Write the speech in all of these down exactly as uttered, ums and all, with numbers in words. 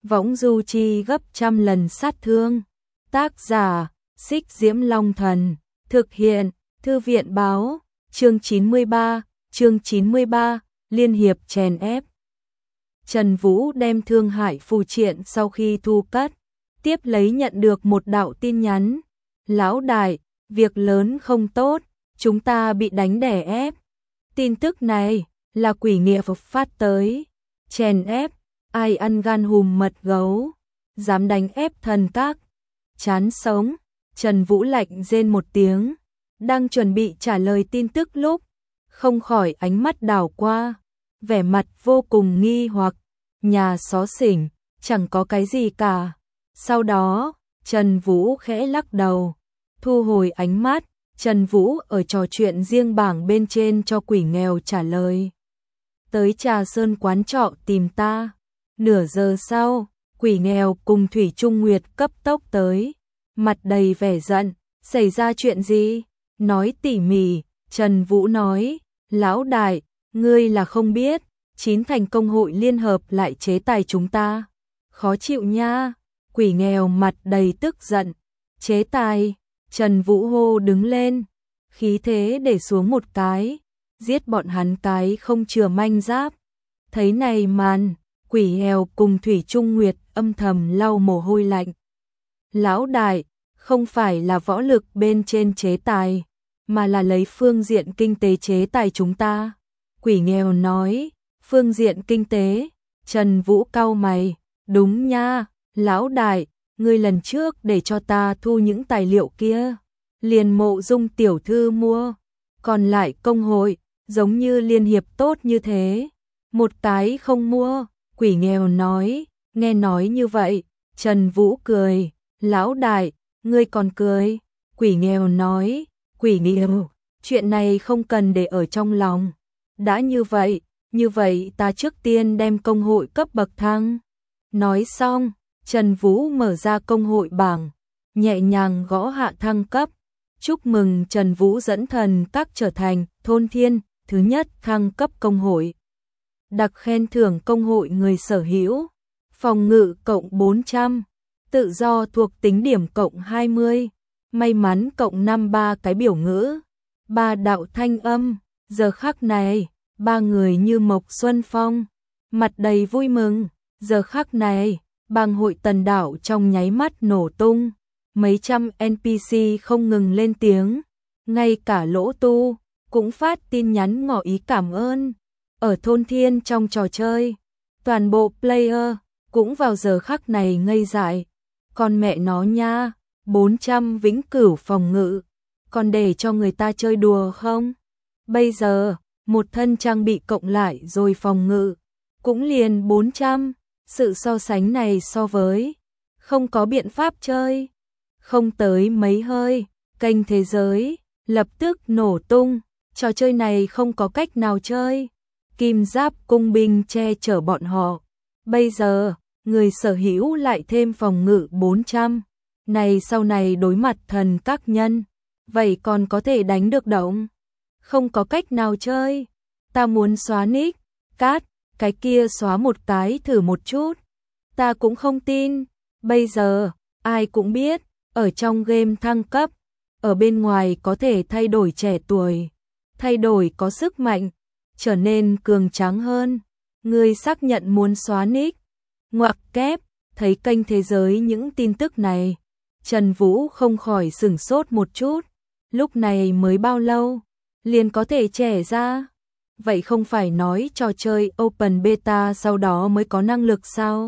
võng du chi gấp trăm lần sát thương. Tác giả, Xích Diễm Long Thần, thực hiện, Thư viện báo, chương chín mươi ba, chương chín mươi ba, liên hiệp chèn ép. Trần Vũ đem thương hại phù triện sau khi thu cất, tiếp lấy nhận được một đạo tin nhắn. Lão đại, việc lớn không tốt, chúng ta bị đánh đè ép. Tin tức này là quỷ nghĩa phát tới. Chèn ép, ai ăn gan hùm mật gấu, dám đánh ép thần các. Chán sống, Trần Vũ lạnh rên một tiếng, đang chuẩn bị trả lời tin tức lúc, không khỏi ánh mắt đảo qua, vẻ mặt vô cùng nghi hoặc, nhà xó xỉnh, chẳng có cái gì cả. Sau đó, Trần Vũ khẽ lắc đầu, thu hồi ánh mắt, Trần Vũ ở trò chuyện riêng bảng bên trên cho quỷ nghèo trả lời. Tới Trà Sơn quán trọ tìm ta. Nửa giờ sau, quỷ nghèo cùng Thủy Trung Nguyệt cấp tốc tới, mặt đầy vẻ giận, xảy ra chuyện gì? Nói tỉ mỉ, Trần Vũ nói, lão đại, ngươi là không biết, chín thành công hội liên hợp lại chế tài chúng ta. Khó chịu nha, quỷ nghèo mặt đầy tức giận, chế tài, Trần Vũ hô đứng lên, khí thế để xuống một cái, giết bọn hắn cái không chừa manh giáp. Thấy này màn, quỷ nghèo cùng Thủy Trung Nguyệt âm thầm lau mồ hôi lạnh. Lão đại, không phải là võ lực bên trên chế tài, mà là lấy phương diện kinh tế chế tài chúng ta. Quỷ nghèo nói, phương diện kinh tế, Trần Vũ cau mày, đúng nha, lão đại, ngươi lần trước để cho ta thu những tài liệu kia, liền Mộ Dung tiểu thư mua, còn lại công hội, giống như liên hiệp tốt như thế, một cái không mua. Quỷ nghèo nói, nghe nói như vậy, Trần Vũ cười, lão đại, ngươi còn cười. Quỷ nghèo nói, quỷ nghèo, chuyện này không cần để ở trong lòng. Đã như vậy, như vậy ta trước tiên đem công hội cấp bậc thăng. Nói xong, Trần Vũ mở ra công hội bảng, nhẹ nhàng gõ hạ thăng cấp. Chúc mừng Trần Vũ dẫn thần các trở thành thôn thiên, thứ nhất thăng cấp công hội. Đặc khen thưởng công hội người sở hữu, phòng ngự cộng bốn trăm, tự do thuộc tính điểm cộng hai mươi, may mắn cộng năm ba cái biểu ngữ, ba đạo thanh âm. Giờ khắc này, ba người như mộc xuân phong, mặt đầy vui mừng. Giờ khắc này, bang hội Tần Đảo trong nháy mắt nổ tung, mấy trăm en pê xê không ngừng lên tiếng, ngay cả Lỗ Tu cũng phát tin nhắn ngỏ ý cảm ơn. Ở thôn thiên trong trò chơi, toàn bộ player cũng vào giờ khắc này ngây dại. Con mẹ nó nha, bốn trăm vĩnh cửu phòng ngự, còn để cho người ta chơi đùa không? Bây giờ, một thân trang bị cộng lại rồi phòng ngự, cũng liền bốn trăm, sự so sánh này so với, không có biện pháp chơi. Không tới mấy hơi, kênh thế giới, lập tức nổ tung, trò chơi này không có cách nào chơi. Kim giáp cung binh che chở bọn họ. Bây giờ, người sở hữu lại thêm phòng ngự bốn trăm. Này sau này đối mặt thần các nhân, vậy còn có thể đánh được động? Không có cách nào chơi. Ta muốn xóa nick, cát, cái kia xóa một cái thử một chút. Ta cũng không tin. Bây giờ, ai cũng biết, ở trong game thăng cấp, ở bên ngoài có thể thay đổi trẻ tuổi, thay đổi có sức mạnh, trở nên cường tráng hơn. Ngươi xác nhận muốn xóa nick. Ngoặc kép, thấy kênh thế giới những tin tức này, Trần Vũ không khỏi sửng sốt một chút. Lúc này mới bao lâu, liền có thể trẻ ra. Vậy không phải nói trò chơi Open Beta sau đó mới có năng lực sao?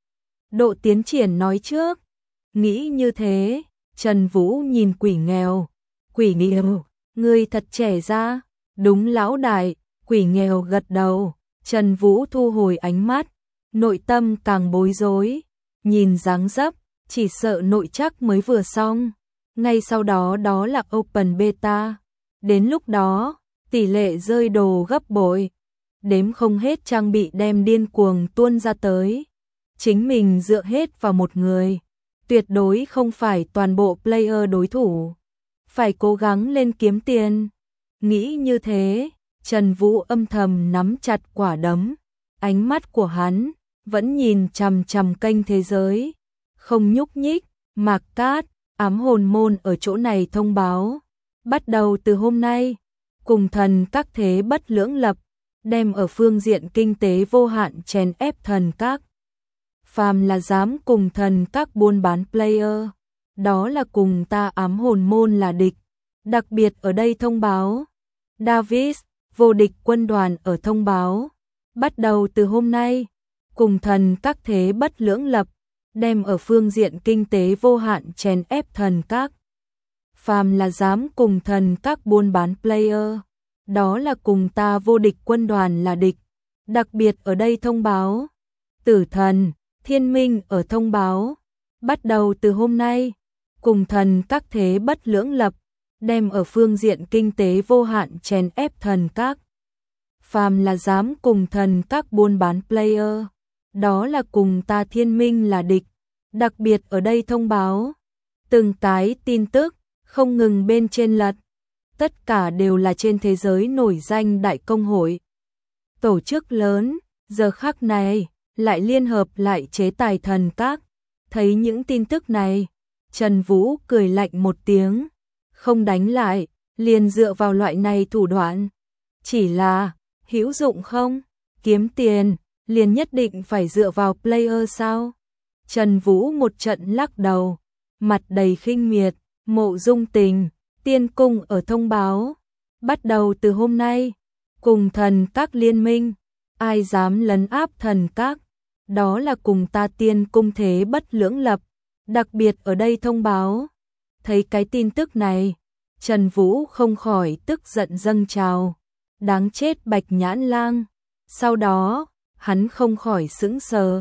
Độ tiến triển nói trước. Nghĩ như thế, Trần Vũ nhìn quỷ nghèo. Quỷ nghèo, ngươi thật trẻ ra. Đúng lão đại. Quỷ nghèo gật đầu, Trần Vũ thu hồi ánh mắt, nội tâm càng bối rối, nhìn dáng dấp, chỉ sợ nội chắc mới vừa xong, ngay sau đó đó là Open Beta, đến lúc đó, tỷ lệ rơi đồ gấp bội, đếm không hết trang bị đem điên cuồng tuôn ra tới, chính mình dựa hết vào một người, tuyệt đối không phải toàn bộ player đối thủ, phải cố gắng lên kiếm tiền, nghĩ như thế. Trần Vũ âm thầm nắm chặt quả đấm, ánh mắt của hắn vẫn nhìn chằm chằm kênh thế giới, không nhúc nhích. Mạc Cát, ám hồn môn ở chỗ này thông báo, bắt đầu từ hôm nay, cùng thần các thế bất lưỡng lập, đem ở phương diện kinh tế vô hạn chèn ép thần các. Phàm là dám cùng thần các buôn bán player, đó là cùng ta ám hồn môn là địch. Đặc biệt ở đây thông báo, Davis, vô địch quân đoàn ở thông báo, bắt đầu từ hôm nay, cùng thần các thế bất lưỡng lập, đem ở phương diện kinh tế vô hạn chèn ép thần các. Phàm là dám cùng thần các buôn bán player, đó là cùng ta vô địch quân đoàn là địch. Đặc biệt ở đây thông báo, Tử Thần, Thiên Minh ở thông báo, bắt đầu từ hôm nay, cùng thần các thế bất lưỡng lập, đem ở phương diện kinh tế vô hạn chèn ép thần các. Phàm là dám cùng thần các buôn bán player, đó là cùng ta Thiên Minh là địch. Đặc biệt ở đây thông báo, từng cái tin tức không ngừng bên trên lật, tất cả đều là trên thế giới nổi danh đại công hội. Tổ chức lớn, giờ khắc này, lại liên hợp lại chế tài thần các. Thấy những tin tức này, Trần Vũ cười lạnh một tiếng, không đánh lại, liền dựa vào loại này thủ đoạn. Chỉ là, hữu dụng không? Kiếm tiền, liền nhất định phải dựa vào player sao? Trần Vũ một trận lắc đầu, mặt đầy khinh miệt. Mộ Dung Tình, Tiên Cung ở thông báo, bắt đầu từ hôm nay, cùng thần các liên minh, ai dám lấn áp thần các, đó là cùng ta Tiên Cung thế bất lưỡng lập. Đặc biệt ở đây thông báo, thấy cái tin tức này, Trần Vũ không khỏi tức giận dâng trào, đáng chết Bạch Nhãn Lang. Sau đó, hắn không khỏi sững sờ,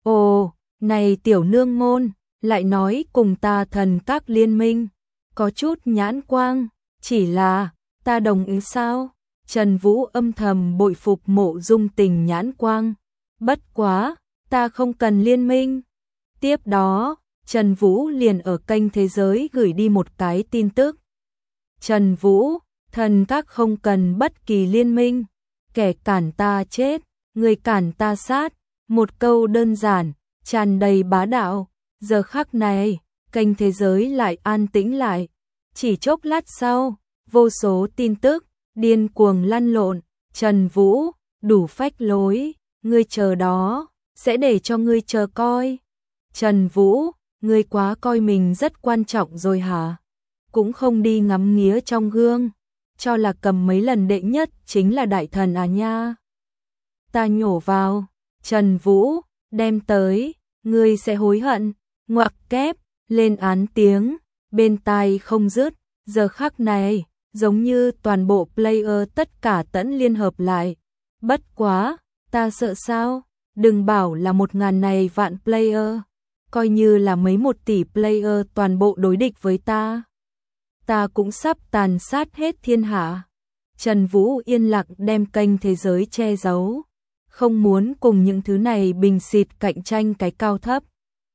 ồ, này tiểu nương môn, lại nói cùng ta thần các liên minh, có chút nhãn quang, chỉ là, ta đồng ý sao? Trần Vũ âm thầm bội phục Mộ Dung Tình nhãn quang, bất quá, ta không cần liên minh. Tiếp đó, Trần Vũ liền ở kênh thế giới gửi đi một cái tin tức. Trần Vũ, thần các không cần bất kỳ liên minh, kẻ cản ta chết, người cản ta sát, một câu đơn giản, tràn đầy bá đạo. Giờ khắc này, kênh thế giới lại an tĩnh lại. Chỉ chốc lát sau, vô số tin tức, điên cuồng lăn lộn. Trần Vũ, đủ phách lối, ngươi chờ đó, sẽ để cho ngươi chờ coi. Trần Vũ, ngươi quá coi mình rất quan trọng rồi hả? Cũng không đi ngắm nghía trong gương, cho là cầm mấy lần đệ nhất chính là đại thần à nha. Ta nhổ vào, Trần Vũ, đem tới, ngươi sẽ hối hận. Ngoặc kép, lên án tiếng, bên tai không dứt. Giờ khắc này, giống như toàn bộ player tất cả tẫn liên hợp lại. Bất quá, ta sợ sao? Đừng bảo là một ngàn này vạn player, coi như là mấy một tỷ player toàn bộ đối địch với ta, ta cũng sắp tàn sát hết thiên hạ. Trần Vũ yên lặng đem kênh thế giới che giấu, không muốn cùng những thứ này bình xịt cạnh tranh cái cao thấp.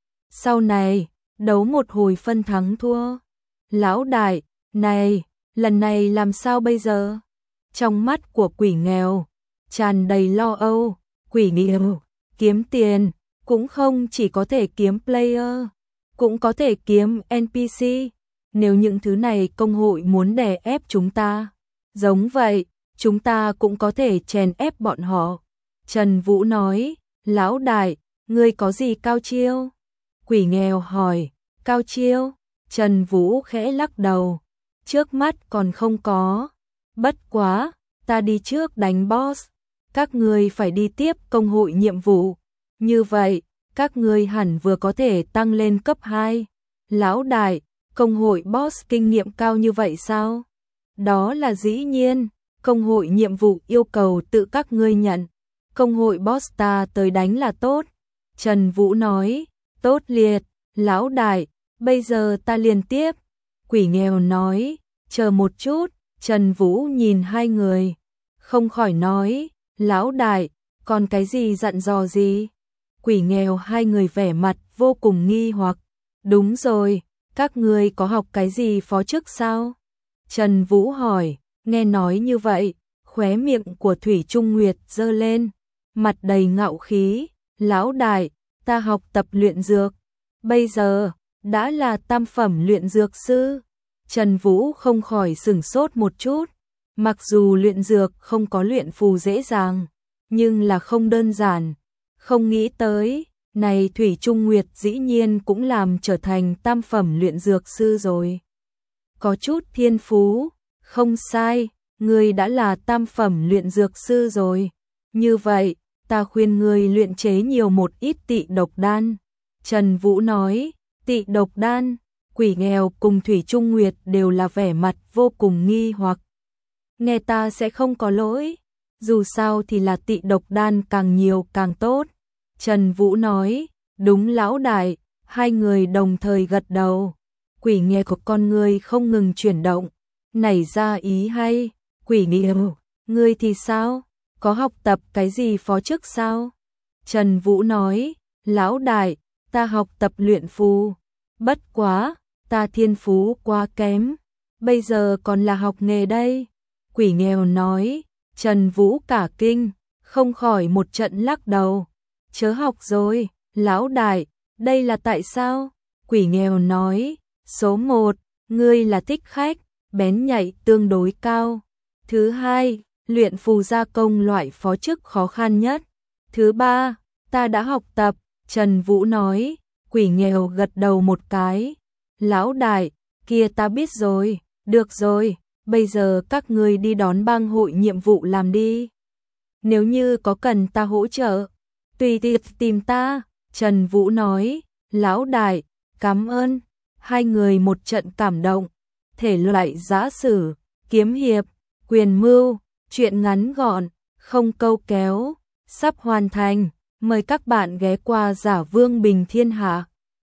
Sau này, đấu một hồi phân thắng thua. Lão đại, này, lần này làm sao bây giờ? Trong mắt của quỷ nghèo, tràn đầy lo âu. Quỷ nghèo, kiếm tiền, cũng không chỉ có thể kiếm player, cũng có thể kiếm en pê xê. Nếu những thứ này công hội muốn đè ép chúng ta, giống vậy, chúng ta cũng có thể chèn ép bọn họ. Trần Vũ nói, lão đại, ngươi có gì cao chiêu? Quỷ nghèo hỏi, cao chiêu? Trần Vũ khẽ lắc đầu, trước mắt còn không có. Bất quá, ta đi trước đánh boss, các ngươi phải đi tiếp công hội nhiệm vụ. Như vậy, các ngươi hẳn vừa có thể tăng lên cấp hai. Lão đại, công hội boss kinh nghiệm cao như vậy sao? Đó là dĩ nhiên, công hội nhiệm vụ yêu cầu tự các ngươi nhận. Công hội boss ta tới đánh là tốt. Trần Vũ nói, tốt liệt, lão đại, bây giờ ta liền tiếp. Quỷ nghèo nói, chờ một chút. Trần Vũ nhìn hai người, không khỏi nói, lão đại, còn cái gì dặn dò gì? Quỷ nghèo hai người vẻ mặt vô cùng nghi hoặc. Đúng rồi, các ngươi có học cái gì phó chức sao? Trần Vũ hỏi, nghe nói như vậy, khóe miệng của Thủy Trung Nguyệt giơ lên, mặt đầy ngạo khí, Lão đại, ta học tập luyện dược, bây giờ đã là tam phẩm luyện dược sư. Trần Vũ không khỏi sửng sốt một chút, mặc dù luyện dược không có luyện phù dễ dàng, nhưng là không đơn giản, không nghĩ tới, này Thủy Trung Nguyệt dĩ nhiên cũng làm trở thành tam phẩm luyện dược sư rồi. Có chút thiên phú, không sai, ngươi đã là tam phẩm luyện dược sư rồi. Như vậy, ta khuyên ngươi luyện chế nhiều một ít tị độc đan. Trần Vũ nói, tị độc đan, Quỷ Nghèo cùng Thủy Trung Nguyệt đều là vẻ mặt vô cùng nghi hoặc. Nghe ta sẽ không có lỗi, dù sao thì là tị độc đan càng nhiều càng tốt. Trần Vũ nói, đúng lão đại, hai người đồng thời gật đầu. Quỷ Nghèo của con ngươi không ngừng chuyển động, nảy ra ý hay. Quỷ Nghèo, ngươi thì sao? Có học tập cái gì phó chức sao? Trần Vũ nói, lão đại, ta học tập luyện phù, bất quá, ta thiên phú quá kém, bây giờ còn là học nghề đây. Quỷ Nghèo nói, Trần Vũ cả kinh, không khỏi một trận lắc đầu. Chớ học rồi, lão đại, đây là tại sao? Quỷ Nghèo nói, số một, ngươi là thích khách, bén nhạy tương đối cao. Thứ hai, luyện phù gia công loại phó chức khó khăn nhất. Thứ ba, ta đã học tập. Trần Vũ nói, Quỷ Nghèo gật đầu một cái. Lão đại, kia ta biết rồi, được rồi, bây giờ các ngươi đi đón bang hội nhiệm vụ làm đi. Nếu như có cần ta hỗ trợ, tùy tiệc tìm ta. Trần Vũ nói, lão đại, cảm ơn. Hai người một trận cảm động, thể loại giã sử, kiếm hiệp, quyền mưu, chuyện ngắn gọn, không câu kéo, sắp hoàn thành. Mời các bạn ghé qua Giả Vương Bình Thiên Hạ.